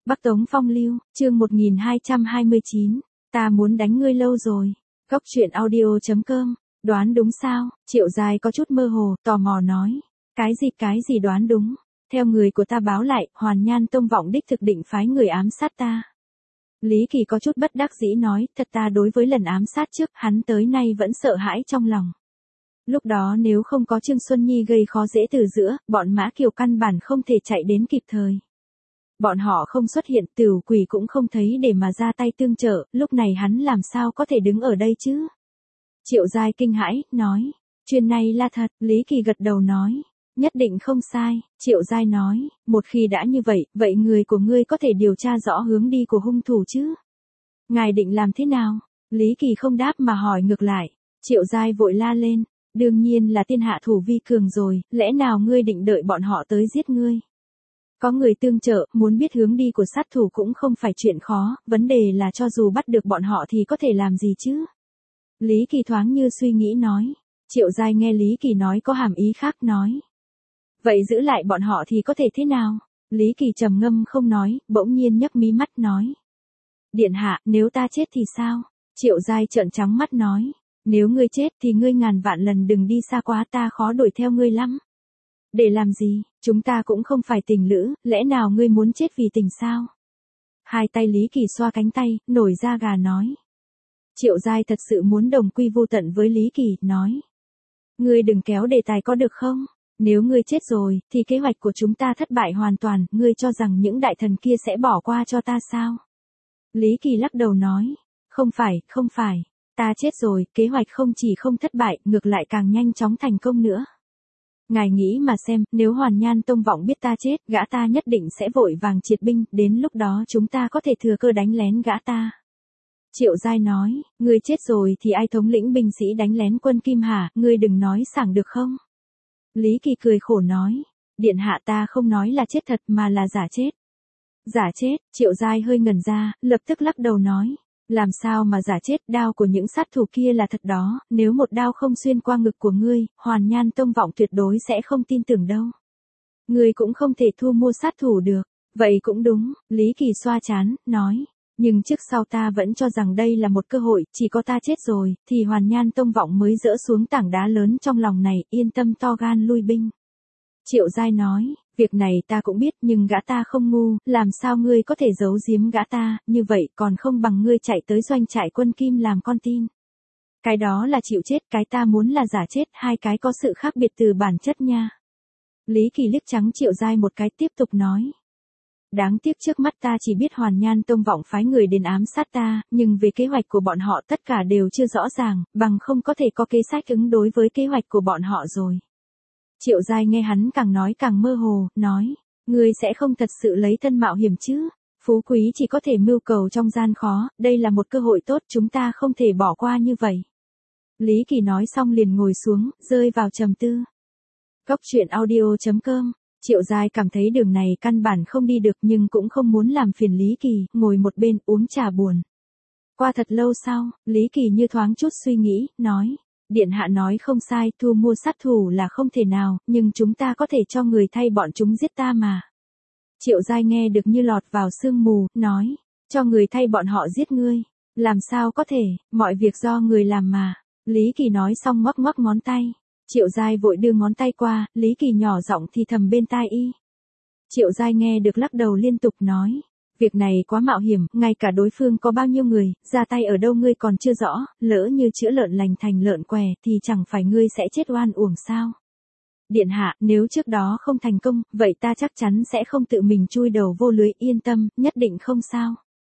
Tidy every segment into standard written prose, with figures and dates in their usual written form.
Bắc Tống Phong Lưu, chương 1229, ta muốn đánh ngươi lâu rồi. Góc truyện audio.com, đoán đúng sao? Triệu Giai có chút mơ hồ, tò mò nói. Cái gì đoán đúng? Theo người của ta báo lại, Hoàn Nhan Tông Vọng đích thực định phái người ám sát ta. Lý Kỳ có chút bất đắc dĩ nói, thật ta đối với lần ám sát trước, hắn tới nay vẫn sợ hãi trong lòng. Lúc đó nếu không có Trương Xuân Nhi gây khó dễ từ giữa, bọn Mã Kiều căn bản không thể chạy đến kịp thời. Bọn họ không xuất hiện, Tửu Quỷ cũng không thấy để mà ra tay tương trợ, lúc này hắn làm sao có thể đứng ở đây chứ? Triệu Giai kinh hãi, nói, chuyện này là thật, Lý Kỳ gật đầu nói, nhất định không sai, Triệu Giai nói, một khi đã như vậy, vậy người của ngươi có thể điều tra rõ hướng đi của hung thủ chứ? Ngài định làm thế nào? Lý Kỳ không đáp mà hỏi ngược lại, Triệu Giai vội la lên, đương nhiên là thiên hạ thủ vi cường rồi, lẽ nào ngươi định đợi bọn họ tới giết ngươi? Có người tương trợ, muốn biết hướng đi của sát thủ cũng không phải chuyện khó, vấn đề là cho dù bắt được bọn họ thì có thể làm gì chứ? Lý Kỳ thoáng như suy nghĩ nói. Triệu Giai nghe Lý Kỳ nói có hàm ý khác nói. Vậy giữ lại bọn họ thì có thể thế nào? Lý Kỳ trầm ngâm không nói, bỗng nhiên nhấc mí mắt nói. Điện hạ, nếu ta chết thì sao? Triệu Giai trợn trắng mắt nói. Nếu ngươi chết thì ngươi ngàn vạn lần đừng đi xa quá, ta khó đuổi theo ngươi lắm. Để làm gì, chúng ta cũng không phải tình lữ, lẽ nào ngươi muốn chết vì tình sao? Hai tay Lý Kỳ xoa cánh tay, nổi da gà nói. Triệu Giai thật sự muốn đồng quy vu tận với Lý Kỳ, nói. Ngươi đừng kéo đề tài có được không? Nếu ngươi chết rồi, thì kế hoạch của chúng ta thất bại hoàn toàn, ngươi cho rằng những đại thần kia sẽ bỏ qua cho ta sao? Lý Kỳ lắc đầu nói. Không phải, ta chết rồi, kế hoạch không chỉ không thất bại, ngược lại càng nhanh chóng thành công nữa. Ngài nghĩ mà xem, nếu Hoàn Nhan Tông Vọng biết ta chết, gã ta nhất định sẽ vội vàng triệt binh, đến lúc đó chúng ta có thể thừa cơ đánh lén gã ta. Triệu Giai nói, ngươi chết rồi thì ai thống lĩnh binh sĩ đánh lén quân Kim hả, ngươi đừng nói sảng được không? Lý Kỳ cười khổ nói, điện hạ ta không nói là chết thật mà là giả chết. Giả chết, Triệu Giai hơi ngẩn ra, lập tức lắc đầu nói. Làm sao mà giả chết, đao của những sát thủ kia là thật đó, nếu một đao không xuyên qua ngực của ngươi, Hoàn Nhan Tông Vọng tuyệt đối sẽ không tin tưởng đâu. Ngươi cũng không thể thu mua sát thủ được, vậy cũng đúng, Lý Kỳ xoa trán, nói. Nhưng trước sau ta vẫn cho rằng đây là một cơ hội, chỉ có ta chết rồi, thì Hoàn Nhan Tông Vọng mới dỡ xuống tảng đá lớn trong lòng này, yên tâm to gan lui binh. Triệu Giai nói, việc này ta cũng biết nhưng gã ta không ngu, làm sao ngươi có thể giấu giếm gã ta, như vậy còn không bằng ngươi chạy tới doanh trại quân Kim làm con tin. Cái đó là chịu chết, cái ta muốn là giả chết, hai cái có sự khác biệt từ bản chất nha. Lý Kỳ liếc trắng Triệu Giai một cái tiếp tục nói. Đáng tiếc trước mắt ta chỉ biết Hoàn Nhan Tông Vọng phái người đến ám sát ta, nhưng về kế hoạch của bọn họ tất cả đều chưa rõ ràng, bằng không có thể có kế sách ứng đối với kế hoạch của bọn họ rồi. Triệu Giai nghe hắn càng nói càng mơ hồ, nói, ngươi sẽ không thật sự lấy thân mạo hiểm chứ, phú quý chỉ có thể mưu cầu trong gian khó, đây là một cơ hội tốt chúng ta không thể bỏ qua như vậy. Lý Kỳ nói xong liền ngồi xuống, rơi vào trầm tư. Góc truyện audio.com, Triệu Giai cảm thấy đường này căn bản không đi được nhưng cũng không muốn làm phiền Lý Kỳ, ngồi một bên uống trà buồn. Qua thật lâu sau, Lý Kỳ như thoáng chút suy nghĩ, nói. Điện hạ nói không sai, thu mua sát thủ là không thể nào, nhưng chúng ta có thể cho người thay bọn chúng giết ta mà. Triệu Giai nghe được như lọt vào sương mù, nói, cho người thay bọn họ giết ngươi. Làm sao có thể, mọi việc do người làm mà. Lý Kỳ nói xong ngoắc ngoắc ngón tay. Triệu Giai vội đưa ngón tay qua, Lý Kỳ nhỏ giọng thì thầm bên tai y. Triệu Giai nghe được lắc đầu liên tục nói. Việc này quá mạo hiểm, ngay cả đối phương có bao nhiêu người, ra tay ở đâu ngươi còn chưa rõ, lỡ như chữa lợn lành thành lợn què thì chẳng phải ngươi sẽ chết oan uổng sao. Điện hạ, nếu trước đó không thành công, vậy ta chắc chắn sẽ không tự mình chui đầu vô lưới, yên tâm, nhất định không sao.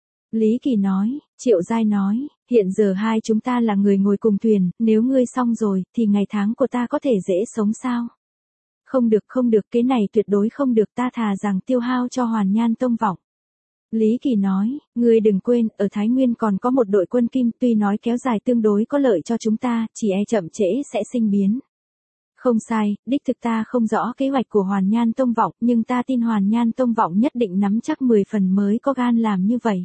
Lý Kỳ nói, Triệu Giai nói, hiện giờ hai chúng ta là người ngồi cùng thuyền, nếu ngươi xong rồi, thì ngày tháng của ta có thể dễ sống sao. Không được, cái này tuyệt đối không được, ta thà rằng tiêu hao cho Hoàn Nhan Tông Vọng. Lý Kỳ nói, ngươi đừng quên, ở Thái Nguyên còn có một đội quân Kim, tuy nói kéo dài tương đối có lợi cho chúng ta, chỉ e chậm trễ sẽ sinh biến. Không sai, đích thực ta không rõ kế hoạch của Hoàn Nhan Tông Vọng, nhưng ta tin Hoàn Nhan Tông Vọng nhất định nắm chắc 10 phần mới có gan làm như vậy.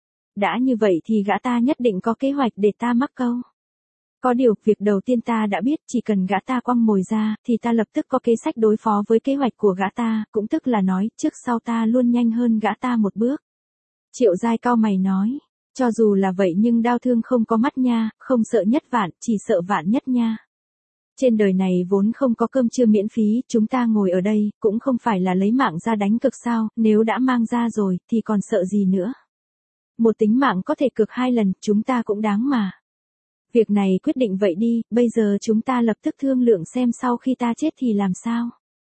Đã như vậy thì gã ta nhất định có kế hoạch để ta mắc câu. Có điều, việc đầu tiên ta đã biết, chỉ cần gã ta quăng mồi ra, thì ta lập tức có kế sách đối phó với kế hoạch của gã ta, cũng tức là nói, trước sau ta luôn nhanh hơn gã ta một bước. Triệu Giai cau mày nói, cho dù là vậy nhưng đau thương không có mắt nha, không sợ nhất vạn, chỉ sợ vạn nhất nha. Trên đời này vốn không có cơm trưa miễn phí, chúng ta ngồi ở đây, cũng không phải là lấy mạng ra đánh cược sao, nếu đã mang ra rồi, thì còn sợ gì nữa. Một tính mạng có thể cược 2 lần, chúng ta cũng đáng mà. Việc này quyết định vậy đi, bây giờ chúng ta lập tức thương lượng xem sau khi ta chết thì làm sao.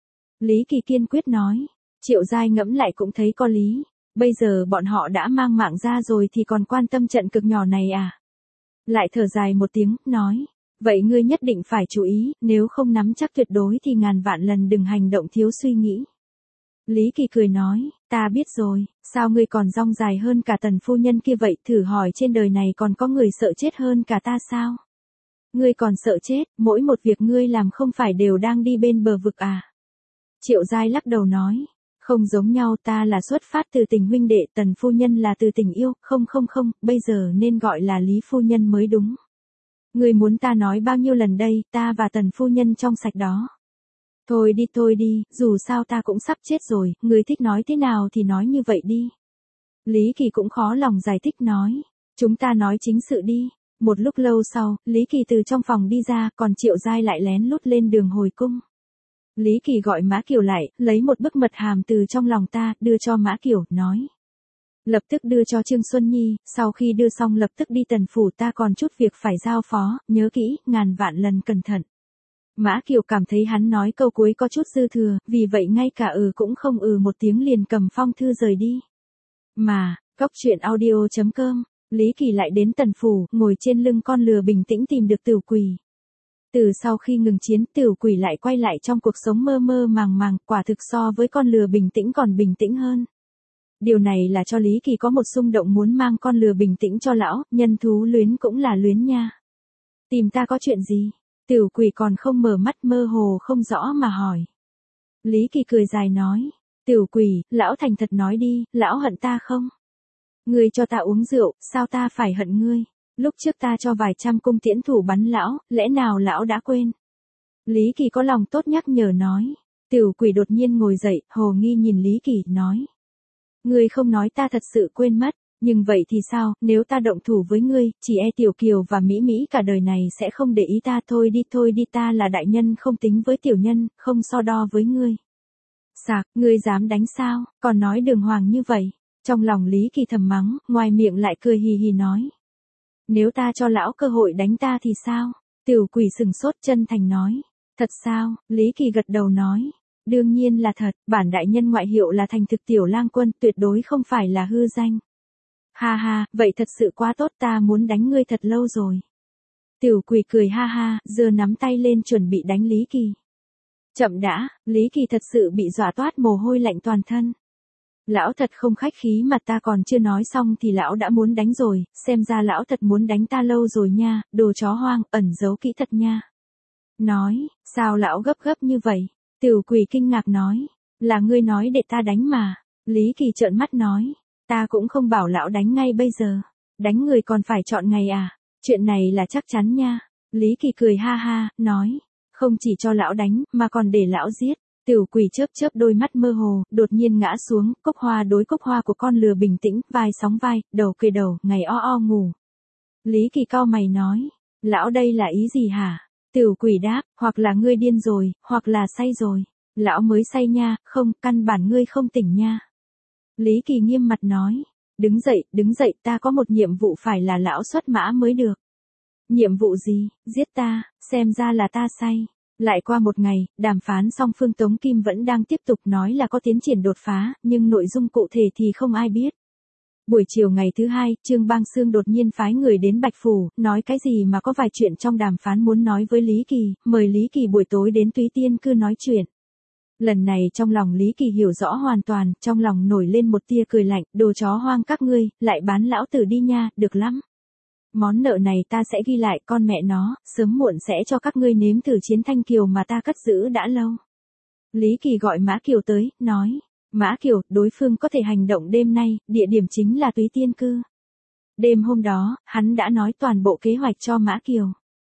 Lý Kỳ kiên quyết nói, Triệu Giai ngẫm lại cũng thấy có lý. Bây giờ bọn họ đã mang mạng ra rồi thì còn quan tâm trận cực nhỏ này à? Lại thở dài một tiếng, nói, vậy ngươi nhất định phải chú ý, nếu không nắm chắc tuyệt đối thì ngàn vạn lần đừng hành động thiếu suy nghĩ. Lý Kỳ cười nói, ta biết rồi, sao ngươi còn dong dài hơn cả Tần phu nhân kia vậy, thử hỏi trên đời này còn có người sợ chết hơn cả ta sao? Ngươi còn sợ chết, mỗi một việc ngươi làm không phải đều đang đi bên bờ vực à? Triệu Giai lắc đầu nói, không giống nhau, ta là xuất phát từ tình huynh đệ, Tần phu nhân là từ tình yêu, không, bây giờ nên gọi là Lý phu nhân mới đúng. Ngươi muốn ta nói bao nhiêu lần đây, ta và Tần phu nhân trong sạch đó. Thôi đi, dù sao ta cũng sắp chết rồi, ngươi thích nói thế nào thì nói như vậy đi. Lý Kỳ cũng khó lòng giải thích nói, chúng ta nói chính sự đi. Một lúc lâu sau, Lý Kỳ từ trong phòng đi ra, còn Triệu Giai lại lén lút lên đường hồi cung. Lý Kỳ gọi Mã Kiều lại, lấy một bức mật hàm từ trong lòng ta, đưa cho Mã Kiều, nói. Lập tức đưa cho Trương Xuân Nhi, sau khi đưa xong lập tức đi Tần phủ, ta còn chút việc phải giao phó, nhớ kỹ, ngàn vạn lần cẩn thận. Mã Kiều cảm thấy hắn nói câu cuối có chút dư thừa, vì vậy ngay cả cũng không một tiếng liền cầm phong thư rời đi. Mà, Góc Truyện Audio.com, Lý Kỳ lại đến Tần phủ, ngồi trên lưng con lừa bình tĩnh tìm được Tửu Quỷ. Từ sau khi ngừng chiến, Tửu Quỷ lại quay lại trong cuộc sống mơ mơ màng, quả thực so với con lừa bình tĩnh còn bình tĩnh hơn. Điều này là cho Lý Kỳ có một xung động muốn mang con lừa bình tĩnh cho lão, nhân thú luyến cũng là luyến nha. Tìm ta có chuyện gì? Tửu Quỷ còn không mở mắt, mơ hồ không rõ mà hỏi. Lý Kỳ cười dài nói, Tửu Quỷ, lão thành thật nói đi, lão hận ta không? Ngươi cho ta uống rượu, sao ta phải hận ngươi? Lúc trước ta cho vài trăm cung tiễn thủ bắn lão, lẽ nào lão đã quên? Lý Kỳ có lòng tốt nhắc nhở nói. Tửu Quỷ đột nhiên ngồi dậy, hồ nghi nhìn Lý Kỳ, nói. Ngươi không nói ta thật sự quên mất, nhưng vậy thì sao, nếu ta động thủ với ngươi, chỉ e Tiểu Kiều và Mỹ Mỹ cả đời này sẽ không để ý ta, thôi đi, ta là đại nhân không tính với tiểu nhân, không so đo với ngươi. Sạc, ngươi dám đánh sao, còn nói đường hoàng như vậy. Trong lòng Lý Kỳ thầm mắng, ngoài miệng lại cười hì hì nói. Nếu ta cho lão cơ hội đánh ta thì sao? Tửu Quỷ sừng sốt, chân thành nói. Thật sao? Lý Kỳ gật đầu nói. Đương nhiên là thật, bản đại nhân ngoại hiệu là Thành Thực Tiểu Lang Quân, tuyệt đối không phải là hư danh. Ha ha, vậy thật sự quá tốt, ta muốn đánh ngươi thật lâu rồi. Tửu Quỷ cười ha ha, giơ nắm tay lên chuẩn bị đánh Lý Kỳ. Chậm đã, Lý Kỳ thật sự bị dọa toát mồ hôi lạnh toàn thân. Lão thật không khách khí, mà ta còn chưa nói xong thì lão đã muốn đánh rồi, xem ra lão thật muốn đánh ta lâu rồi nha, đồ chó hoang, ẩn giấu kỹ thật nha. Nói, sao lão gấp như vậy? Tửu Quỷ kinh ngạc nói, là ngươi nói để ta đánh mà. Lý Kỳ trợn mắt nói, ta cũng không bảo lão đánh ngay bây giờ, đánh người còn phải chọn ngày à, chuyện này là chắc chắn nha. Lý Kỳ cười ha ha, nói, không chỉ cho lão đánh, mà còn để lão giết. Tửu Quỷ chớp đôi mắt mơ hồ, đột nhiên ngã xuống, cốc hoa đối cốc hoa của con lừa bình tĩnh, vai sóng vai, đầu kề đầu, ngày o ngủ. Lý Kỳ cau mày nói, lão đây là ý gì hả? Tửu Quỷ đáp, hoặc là ngươi điên rồi, hoặc là say rồi. Lão mới say nha, không, căn bản ngươi không tỉnh nha. Lý Kỳ nghiêm mặt nói, đứng dậy, ta có một nhiệm vụ phải là lão xuất mã mới được. Nhiệm vụ gì? Giết ta, xem ra là ta say. Lại qua một ngày, đàm phán song phương Tống Kim vẫn đang tiếp tục, nói là có tiến triển đột phá, nhưng nội dung cụ thể thì không ai biết. Buổi chiều ngày thứ hai, Trương Bang Xương đột nhiên phái người đến Bạch Phủ, nói cái gì mà có vài chuyện trong đàm phán muốn nói với Lý Kỳ, mời Lý Kỳ buổi tối đến Túy Tiên Cư nói chuyện. Lần này trong lòng Lý Kỳ hiểu rõ hoàn toàn, trong lòng nổi lên một tia cười lạnh, đồ chó hoang các ngươi, lại bán lão tử đi nha, được lắm. Món nợ này ta sẽ ghi lại, con mẹ nó, sớm muộn sẽ cho các ngươi nếm thử chiến Thanh Kiều mà ta cất giữ đã lâu. Lý Kỳ gọi Mã Kiều tới, nói, Mã Kiều, đối phương có thể hành động đêm nay, địa điểm chính là Túy Tiên Cư. Đêm hôm đó, hắn đã nói toàn bộ kế hoạch cho Mã Kiều.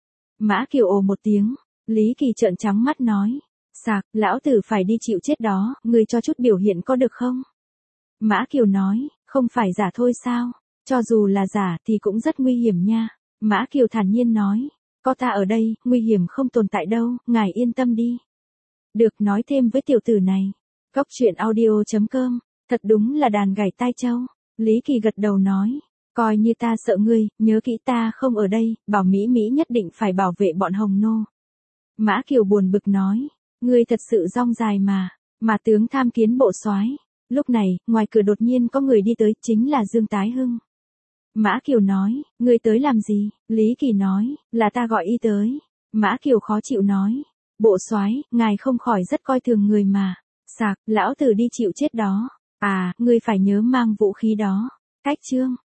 Mã Kiều ồ một tiếng, Lý Kỳ trợn trắng mắt nói, sạc, lão tử phải đi chịu chết đó, ngươi cho chút biểu hiện có được không? Mã Kiều nói, Không phải giả thôi sao? Cho dù là giả thì cũng rất nguy hiểm nha. Mã Kiều thản nhiên nói. Có ta ở đây, nguy hiểm không tồn tại đâu, ngài yên tâm đi. Được, nói thêm với tiểu tử này. Cóc truyện audio.com, thật đúng là đàn gảy tai châu. Lý Kỳ gật đầu nói. Coi như ta sợ ngươi, nhớ kỹ ta không ở đây, bảo Mỹ Mỹ nhất định phải bảo vệ bọn Hồng Nô. Mã Kiều buồn bực nói. Ngươi thật sự rong dài mà tướng tham kiến bộ soái. Lúc này, ngoài cửa đột nhiên có người đi tới, chính là Dương Tái Hưng. Mã Kiều nói, ngươi tới làm gì? Lý Kỳ nói, là ta gọi y tới. Mã Kiều khó chịu nói, bộ soái, ngài không khỏi rất coi thường người mà. Sạc, lão tử đi chịu chết đó. À, ngươi phải nhớ mang vũ khí đó. Cách chương.